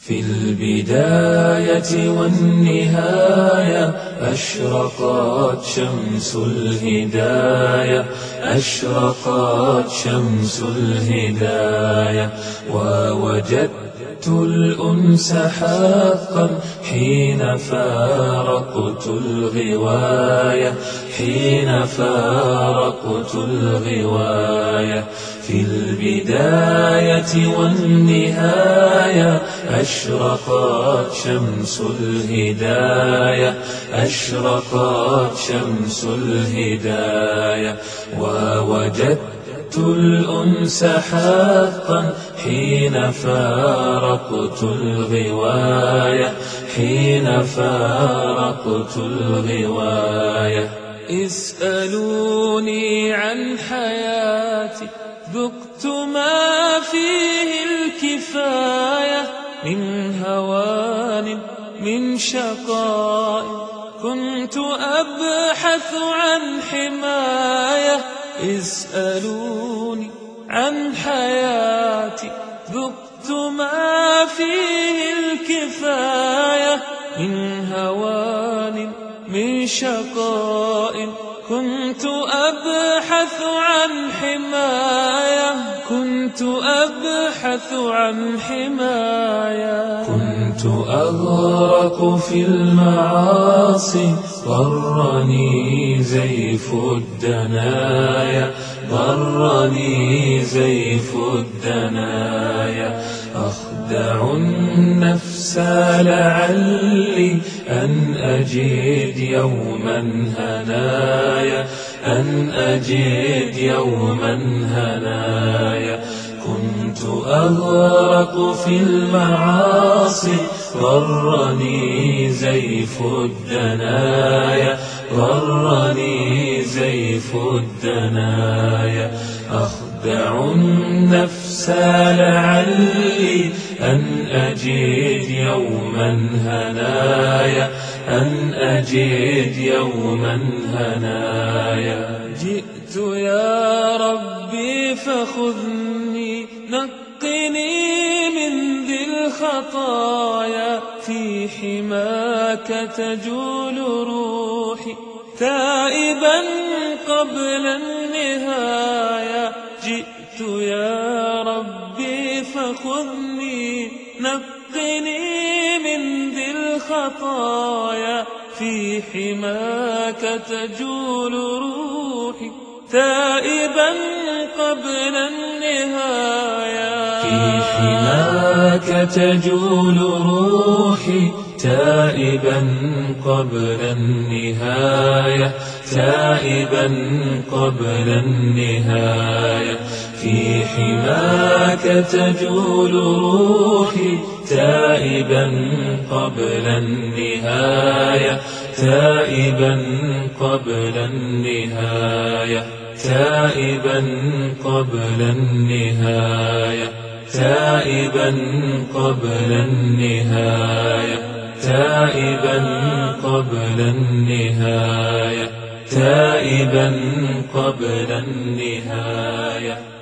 في البداية والنهاية أشرقت شمس الهداية، أشرقت شمس الهداية، ووجدت الأنس حقا حين فارقت الغواية، حين فارقت الغواية. في البداية والنهاية أشرقت شمس الهداية، أشرقت شمس الهداية، ووجدت الأنس حقا حين فارقت الغواية، حين فارقت الغواية. اسألوني عن حياتي ذقت ما فيه الكفاية، من هوان من شقاء كنت أبحث عن حماية. اسألوني عن حياتي ذقت ما فيه الكفاية، من هوان من شقاء كنت أبحث عن حماية، كنت أبحث عن حماية. كنت أغرق في المعاصي ضرني زيف الدنايا، ضرني زيف الدنايا. أخدع النفس لعلي أن أجد يوما هنايا، أن أجد يوما هنايا. كنت أغرق في المعاصي ضرني زيف الدنايا، ضرني زيف الدنايا. أخدع النفس لعلي أن أجد يوما هنايا، أن أجد يوما هنايا. جئت يا ربي فخذني، نقني من ذي الخطايا، في حماك تجول روحي تائبا قبل النهاية. جئت يا ربي فخذني، نقني من ذي الخطايا، في حماك تجول روحي تائبا قبل النهاية. في حماك تجول روحي تائبا قبل النهاية، تائبا قبل النهاية. في حماك تجول روحي تائبا قبل النهاية، تائبا قبل النهاية، تائبا قبل النهاية، تائبا قبل النهاية، تائبا قبل النهاية، تائبا قبل النهاية.